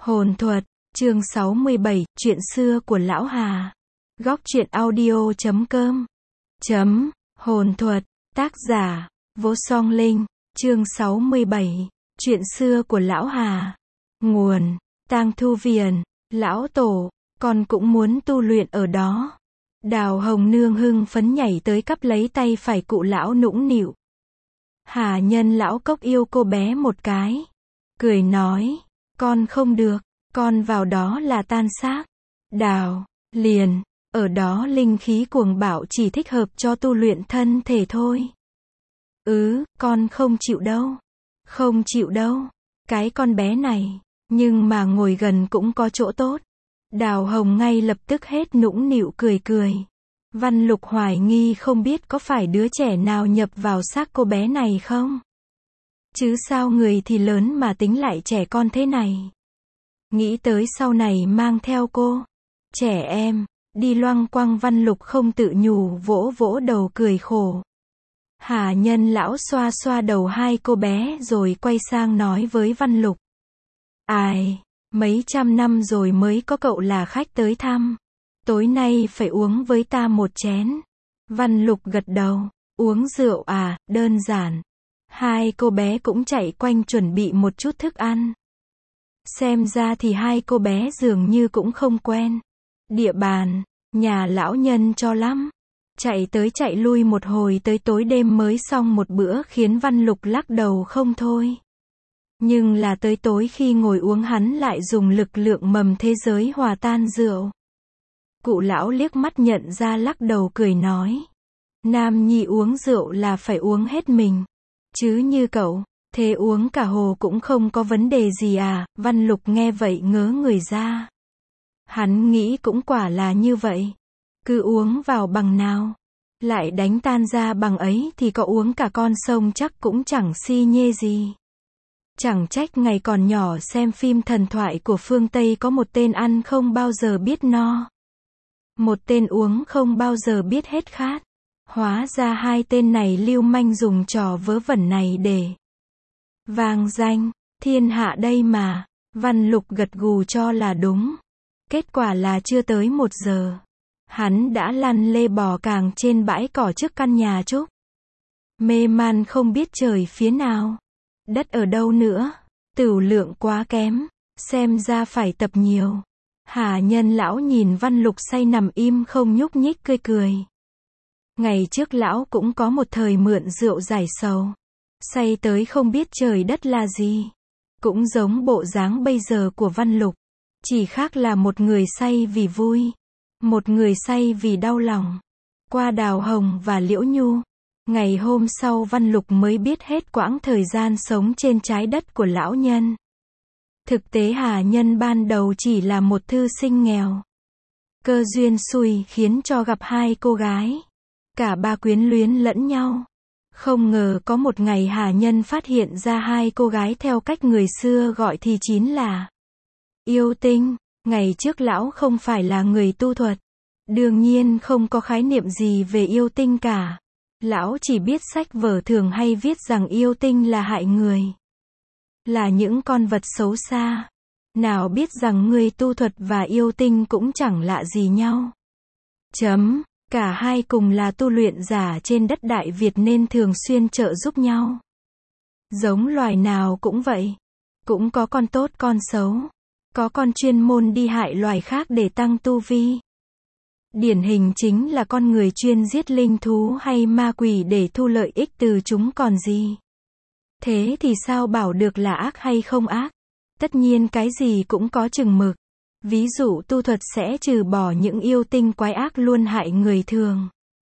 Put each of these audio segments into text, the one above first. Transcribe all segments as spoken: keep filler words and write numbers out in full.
Hồn thuật, chương sáu mươi bảy, chuyện xưa của Lão Hà. Góc truyện audio chấm com. Chấm, hồn thuật, tác giả, Vô Song Linh, chương sáu mươi bảy, chuyện xưa của Lão Hà. Nguồn, Tang Thu Viền, Lão Tổ, con cũng muốn tu luyện ở đó. Đào Hồng Nương hưng phấn nhảy tới cắp lấy tay phải cụ lão nũng nịu. Hà Nhân lão cốc yêu cô bé một cái. Cười nói, con không được, con vào đó là tan xác. Đào, liền, ở đó linh khí cuồng bạo chỉ thích hợp cho tu luyện thân thể thôi. Ừ, con không chịu đâu. Không chịu đâu. Cái con bé này, nhưng mà ngồi gần cũng có chỗ tốt. Đào Hồng ngay lập tức hết nũng nịu cười cười. Văn Lục hoài nghi không biết có phải đứa trẻ nào nhập vào xác cô bé này không? Chứ sao người thì lớn mà tính lại trẻ con thế này. Nghĩ tới sau này mang theo cô. Trẻ em, đi loăng quăng. Văn Lục không tự nhủ vỗ vỗ đầu cười khổ. Hà Nhân lão xoa xoa đầu hai cô bé rồi quay sang nói với Văn Lục. Ai, mấy trăm năm rồi mới có cậu là khách tới thăm. Tối nay phải uống với ta một chén. Văn Lục gật đầu. Uống rượu à, đơn giản. Hai cô bé cũng chạy quanh chuẩn bị một chút thức ăn. Xem ra thì hai cô bé dường như cũng không quen địa bàn nhà lão nhân cho lắm. Chạy tới chạy lui một hồi tới tối đêm mới xong một bữa khiến Văn Lục lắc đầu không thôi. Nhưng là tới tối khi ngồi uống hắn lại dùng lực lượng mầm thế giới hòa tan rượu. Cụ lão liếc mắt nhận ra lắc đầu cười nói. Nam nhi uống rượu là phải uống hết mình. Chứ như cậu, thế uống cả hồ cũng không có vấn đề gì à? Văn Lục nghe vậy ngớ người ra. Hắn nghĩ cũng quả là như vậy. Cứ uống vào bằng nào. Lại đánh tan ra bằng ấy thì có uống cả con sông chắc cũng chẳng si nhê gì. Chẳng trách ngày còn nhỏ xem phim thần thoại của phương Tây có một tên ăn không bao giờ biết no. Một tên uống không bao giờ biết hết khát. Hóa ra hai tên này lưu manh dùng trò vớ vẩn này để vang danh thiên hạ đây mà. Văn Lục gật gù cho là đúng. Kết quả là chưa tới một giờ, hắn đã lăn lê bò càng trên bãi cỏ trước căn nhà trúc. Mê man không biết trời phía nào, đất ở đâu nữa. Tửu lượng quá kém, xem ra phải tập nhiều. Hà Nhân lão nhìn Văn Lục say nằm im không nhúc nhích cười cười. Ngày trước lão cũng có một thời mượn rượu giải sầu. Say tới không biết trời đất là gì. Cũng giống bộ dáng bây giờ của Văn Lục. Chỉ khác là một người say vì vui. Một người say vì đau lòng. Qua Đào Hồng và Liễu Nhu. Ngày hôm sau Văn Lục mới biết hết quãng thời gian sống trên trái đất của lão nhân. Thực tế Hà Nhân ban đầu chỉ là một thư sinh nghèo. Cơ duyên xui khiến cho gặp hai cô gái. Cả ba quyến luyến lẫn nhau. Không ngờ có một ngày Hà Nhân phát hiện ra hai cô gái theo cách người xưa gọi thì chính là yêu tinh. Ngày trước lão không phải là người tu thuật. Đương nhiên không có khái niệm gì về yêu tinh cả. Lão chỉ biết sách vở thường hay viết rằng yêu tinh là hại người. Là những con vật xấu xa. Nào biết rằng người tu thuật và yêu tinh cũng chẳng lạ gì nhau. Chấm. Cả hai cùng là tu luyện giả trên đất Đại Việt nên thường xuyên trợ giúp nhau. Giống loài nào cũng vậy. Cũng có con tốt con xấu. Có con chuyên môn đi hại loài khác để tăng tu vi. Điển hình chính là con người chuyên giết linh thú hay ma quỷ để thu lợi ích từ chúng còn gì. Thế thì sao bảo được là ác hay không ác? Tất nhiên cái gì cũng có chừng mực. Ví dụ tu thuật sẽ trừ bỏ những yêu tinh quái ác luôn hại người thường.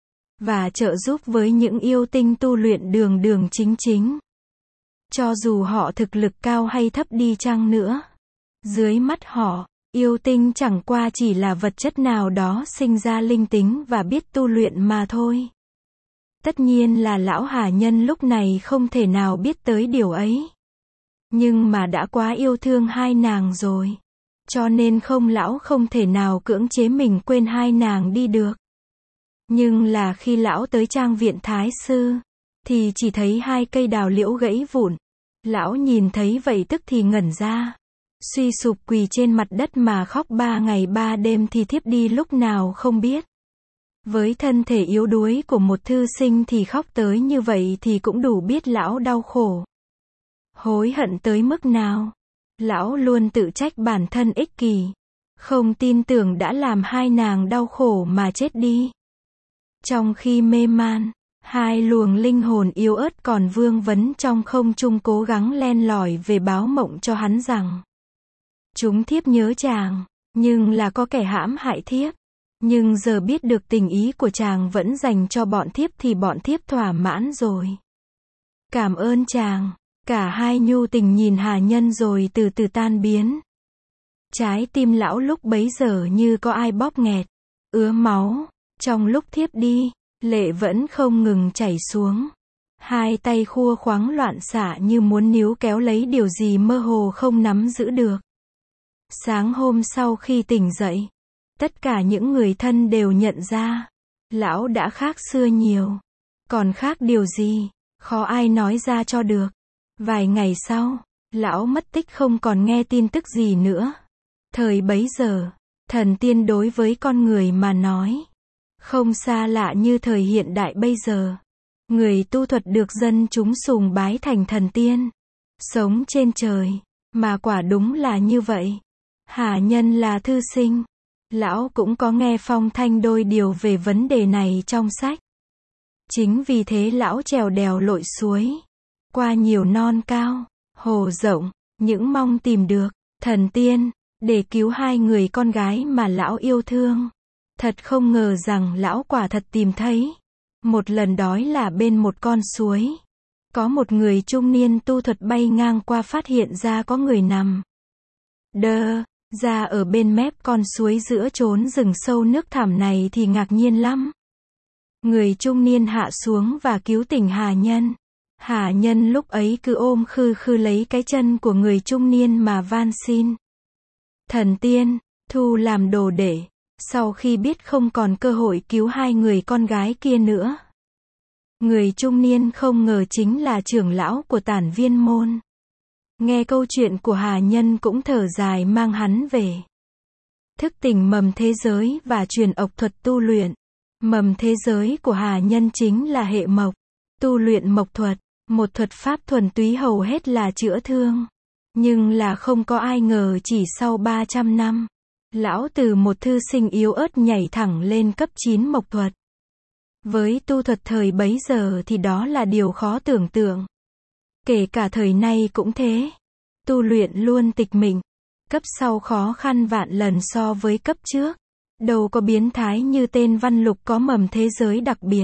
Và trợ giúp với những yêu tinh tu luyện đường đường chính chính. Cho dù họ thực lực cao hay thấp đi chăng nữa. Dưới mắt họ, yêu tinh chẳng qua chỉ là vật chất nào đó sinh ra linh tính và biết tu luyện mà thôi. Tất nhiên là lão Hà Nhân lúc này không thể nào biết tới điều ấy. Nhưng mà đã quá yêu thương hai nàng rồi. Cho nên không lão không thể nào cưỡng chế mình quên hai nàng đi được. Nhưng là khi lão tới trang viện Thái Sư, thì chỉ thấy hai cây đào liễu gãy vụn. Lão nhìn thấy vậy tức thì ngẩn ra. Suy sụp quỳ trên mặt đất mà khóc ba ngày ba đêm thì thiếp đi lúc nào không biết. Với thân thể yếu đuối của một thư sinh thì khóc tới như vậy thì cũng đủ biết lão đau khổ. Hối hận tới mức nào. Lão luôn tự trách bản thân ích kỷ. Không tin tưởng đã làm hai nàng đau khổ mà chết đi. Trong khi mê man, hai luồng linh hồn yếu ớt còn vương vấn trong không trung cố gắng len lỏi về báo mộng cho hắn rằng chúng thiếp nhớ chàng, nhưng là có kẻ hãm hại thiếp. Nhưng giờ biết được tình ý của chàng vẫn dành cho bọn thiếp thì bọn thiếp thỏa mãn rồi. Cảm ơn chàng. Cả hai nhu tình nhìn Hà Nhân rồi từ từ tan biến. Trái tim lão lúc bấy giờ như có ai bóp nghẹt, ứa máu. Trong lúc thiếp đi, lệ vẫn không ngừng chảy xuống. Hai tay khua khoáng loạn xạ như muốn níu kéo lấy điều gì mơ hồ không nắm giữ được. Sáng hôm sau khi tỉnh dậy, tất cả những người thân đều nhận ra, lão đã khác xưa nhiều. Còn khác điều gì, khó ai nói ra cho được. Vài ngày sau, lão mất tích không còn nghe tin tức gì nữa. Thời bấy giờ, thần tiên đối với con người mà nói, không xa lạ như thời hiện đại bây giờ. Người tu thuật được dân chúng sùng bái thành thần tiên, sống trên trời, mà quả đúng là như vậy. Hà Nhân là thư sinh. Lão cũng có nghe phong thanh đôi điều về vấn đề này trong sách. Chính vì thế lão trèo đèo lội suối, qua nhiều non cao, hồ rộng, những mong tìm được thần tiên, để cứu hai người con gái mà lão yêu thương. Thật không ngờ rằng lão quả thật tìm thấy. Một lần đói là bên một con suối. Có một người trung niên tu thuật bay ngang qua phát hiện ra có người nằm đơ ra ở bên mép con suối giữa chốn rừng sâu nước thẳm này thì ngạc nhiên lắm. Người trung niên hạ xuống và cứu tỉnh Hà Nhân. Hà Nhân lúc ấy cứ ôm khư khư lấy cái chân của người trung niên mà van xin. Thần tiên, thu làm đồ đệ. Sau khi biết không còn cơ hội cứu hai người con gái kia nữa, người trung niên không ngờ chính là trưởng lão của Tản Viên môn. Nghe câu chuyện của Hà Nhân cũng thở dài mang hắn về. Thức tỉnh mầm thế giới và truyền ộc thuật tu luyện. Mầm thế giới của Hà Nhân chính là hệ mộc. Tu luyện mộc thuật, một thuật pháp thuần túy hầu hết là chữa thương. Nhưng là không có ai ngờ chỉ sau ba trăm năm, lão từ một thư sinh yếu ớt nhảy thẳng lên cấp chín mộc thuật. Với tu thuật thời bấy giờ thì đó là điều khó tưởng tượng. Kể cả thời nay cũng thế. Tu luyện luôn tịch mịch. Cấp sau khó khăn vạn lần so với cấp trước. Đâu có biến thái như tên Văn Lục có mầm thế giới đặc biệt.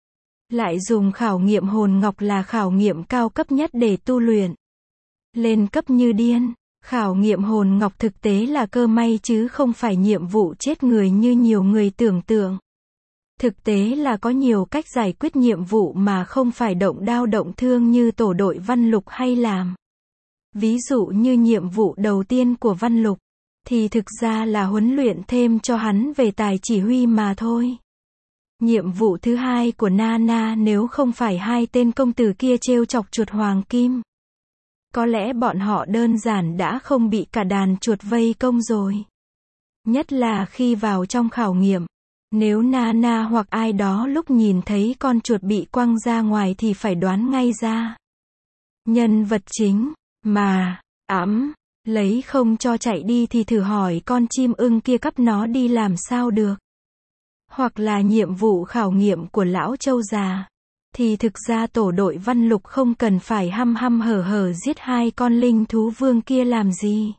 Lại dùng khảo nghiệm hồn ngọc là khảo nghiệm cao cấp nhất để tu luyện. Lên cấp như điên. Khảo nghiệm hồn ngọc thực tế là cơ may chứ không phải nhiệm vụ chết người như nhiều người tưởng tượng. Thực tế là có nhiều cách giải quyết nhiệm vụ mà không phải động đao động thương như tổ đội Văn Lục hay làm. Ví dụ như nhiệm vụ đầu tiên của Văn Lục, thì thực ra là huấn luyện thêm cho hắn về tài chỉ huy mà thôi. Nhiệm vụ thứ hai của Nana nếu không phải hai tên công tử kia trêu chọc chuột hoàng kim, có lẽ bọn họ đơn giản đã không bị cả đàn chuột vây công rồi. Nhất là khi vào trong khảo nghiệm, nếu Nana hoặc ai đó lúc nhìn thấy con chuột bị quăng ra ngoài thì phải đoán ngay ra. Nhân vật chính, mà, ẵm, lấy không cho chạy đi thì thử hỏi con chim ưng kia cắp nó đi làm sao được. Hoặc là nhiệm vụ khảo nghiệm của lão Châu già. Thì thực ra tổ đội Văn Lục không cần phải hăm hăm hở hở giết hai con linh thú vương kia làm gì.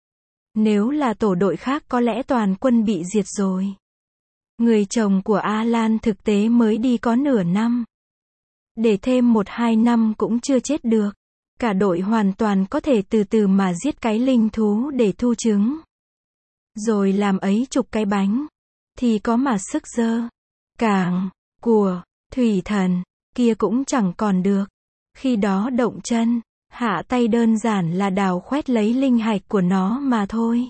Nếu là tổ đội khác có lẽ toàn quân bị diệt rồi. Người chồng của A-Lan thực tế mới đi có nửa năm. Để thêm một hai năm cũng chưa chết được. Cả đội hoàn toàn có thể từ từ mà giết cái linh thú để thu trứng. Rồi làm ấy chục cái bánh. Thì có mà sức dơ. Cảng, của, thủy thần, kia cũng chẳng còn được. Khi đó động chân, hạ tay đơn giản là đào khoét lấy linh hạch của nó mà thôi.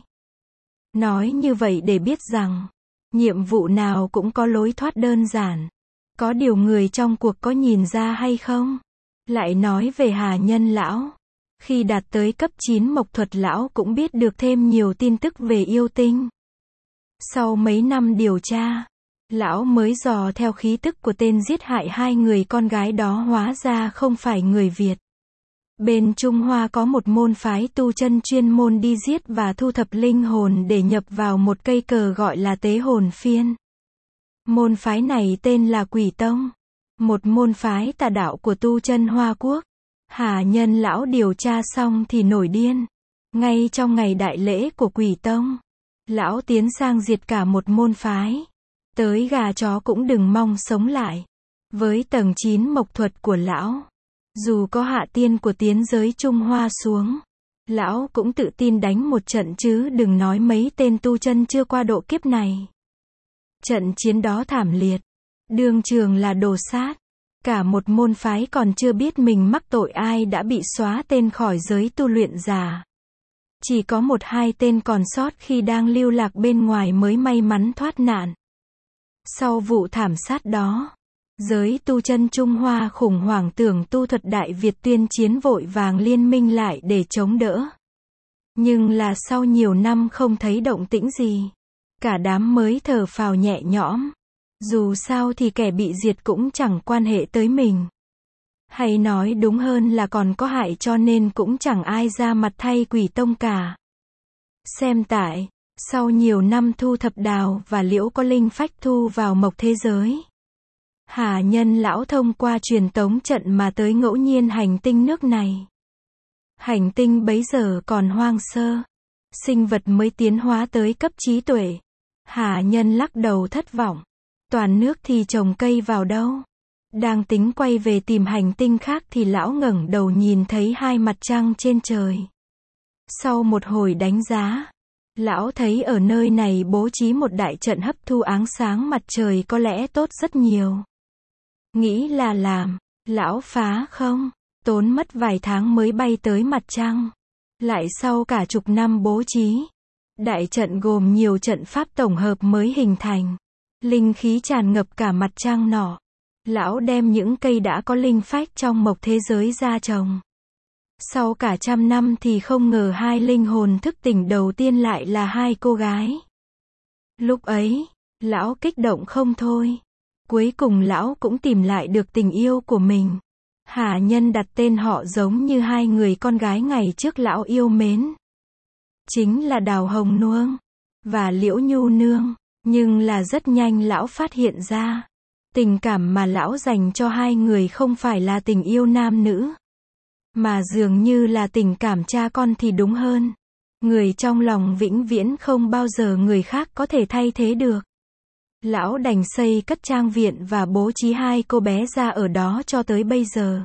Nói như vậy để biết rằng, nhiệm vụ nào cũng có lối thoát đơn giản. Có điều người trong cuộc có nhìn ra hay không? Lại nói về Hà Nhân lão. Khi đạt tới cấp chín mộc thuật lão cũng biết được thêm nhiều tin tức về yêu tinh. Sau mấy năm điều tra, lão mới dò theo khí tức của tên giết hại hai người con gái đó hóa ra không phải người Việt. Bên Trung Hoa có một môn phái tu chân chuyên môn đi giết và thu thập linh hồn để nhập vào một cây cờ gọi là tế hồn phiên. Môn phái này tên là Quỷ Tông, một môn phái tà đạo của tu chân Hoa Quốc. Hà Nhân lão điều tra xong thì nổi điên. Ngay trong ngày đại lễ của Quỷ Tông, lão tiến sang diệt cả một môn phái. Tới gà chó cũng đừng mong sống lại. Với tầng chín mộc thuật của lão, dù có hạ tiên của tiến giới Trung Hoa xuống, lão cũng tự tin đánh một trận chứ đừng nói mấy tên tu chân chưa qua độ kiếp này. Trận chiến đó thảm liệt, đương trường là đồ sát. Cả một môn phái còn chưa biết mình mắc tội ai đã bị xóa tên khỏi giới tu luyện giả. Chỉ có một hai tên còn sót khi đang lưu lạc bên ngoài mới may mắn thoát nạn. Sau vụ thảm sát đó, giới tu chân Trung Hoa khủng hoảng tưởng tu thuật Đại Việt tuyên chiến vội vàng liên minh lại để chống đỡ. Nhưng là sau nhiều năm không thấy động tĩnh gì, cả đám mới thở phào nhẹ nhõm. Dù sao thì kẻ bị diệt cũng chẳng quan hệ tới mình. Hay nói đúng hơn là còn có hại cho nên cũng chẳng ai ra mặt thay Quỷ Tông cả. Xem tại, sau nhiều năm thu thập đào và liễu có linh phách thu vào mộc thế giới. Hà Nhân lão thông qua truyền tống trận mà tới ngẫu nhiên hành tinh nước này. Hành tinh bấy giờ còn hoang sơ. Sinh vật mới tiến hóa tới cấp trí tuệ. Hà Nhân lắc đầu thất vọng. Toàn nước thì trồng cây vào đâu. Đang tính quay về tìm hành tinh khác thì lão ngẩng đầu nhìn thấy hai mặt trăng trên trời. Sau một hồi đánh giá, lão thấy ở nơi này bố trí một đại trận hấp thu ánh sáng mặt trời có lẽ tốt rất nhiều. Nghĩ là làm, lão phá không, tốn mất vài tháng mới bay tới mặt trăng. Lại sau cả chục năm bố trí, đại trận gồm nhiều trận pháp tổng hợp mới hình thành. Linh khí tràn ngập cả mặt trăng nọ. Lão đem những cây đã có linh phách trong mộc thế giới ra trồng. Sau cả trăm năm thì không ngờ hai linh hồn thức tỉnh đầu tiên lại là hai cô gái. Lúc ấy, lão kích động không thôi. Cuối cùng lão cũng tìm lại được tình yêu của mình. Hà Nhân đặt tên họ giống như hai người con gái ngày trước lão yêu mến. Chính là Đào Hồng Nương và Liễu Nhu Nương. Nhưng là rất nhanh lão phát hiện ra, tình cảm mà lão dành cho hai người không phải là tình yêu nam nữ, mà dường như là tình cảm cha con thì đúng hơn. Người trong lòng vĩnh viễn không bao giờ người khác có thể thay thế được. Lão đành xây cất trang viện và bố trí hai cô bé ra ở đó cho tới bây giờ.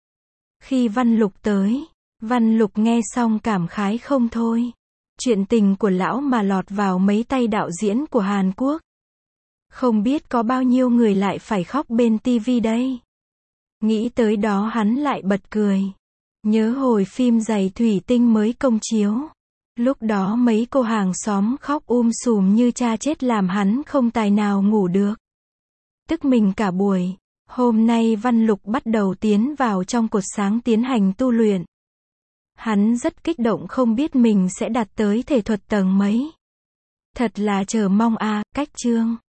Khi Văn Lục tới, Văn Lục nghe xong cảm khái không thôi. Chuyện tình của lão mà lọt vào mấy tay đạo diễn của Hàn Quốc. Không biết có bao nhiêu người lại phải khóc bên tivi đây. Nghĩ tới đó hắn lại bật cười. Nhớ hồi phim Giày Thủy Tinh mới công chiếu. Lúc đó mấy cô hàng xóm khóc um sùm như cha chết làm hắn không tài nào ngủ được. Tức mình cả buổi. Hôm nay Văn Lục bắt đầu tiến vào trong cột sáng tiến hành tu luyện. Hắn rất kích động không biết mình sẽ đạt tới thể thuật tầng mấy. Thật là chờ mong a, cách chương.